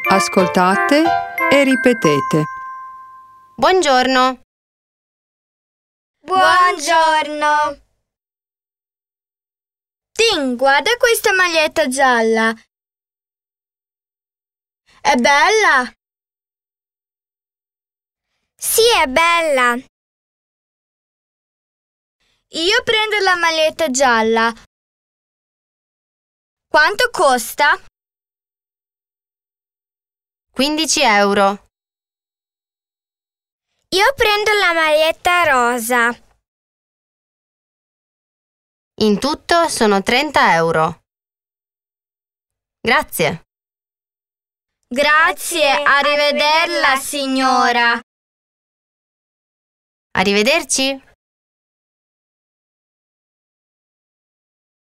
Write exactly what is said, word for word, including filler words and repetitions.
Ascoltate e ripetete. Buongiorno. Buongiorno. Tim, guarda questa maglietta gialla. È bella? Sì, è bella. Io prendo la maglietta gialla. Quanto costa? quindici euro. Io prendo la maglietta rosa. In tutto sono trenta euro. Grazie. Grazie, arrivederla, signora. Arrivederci.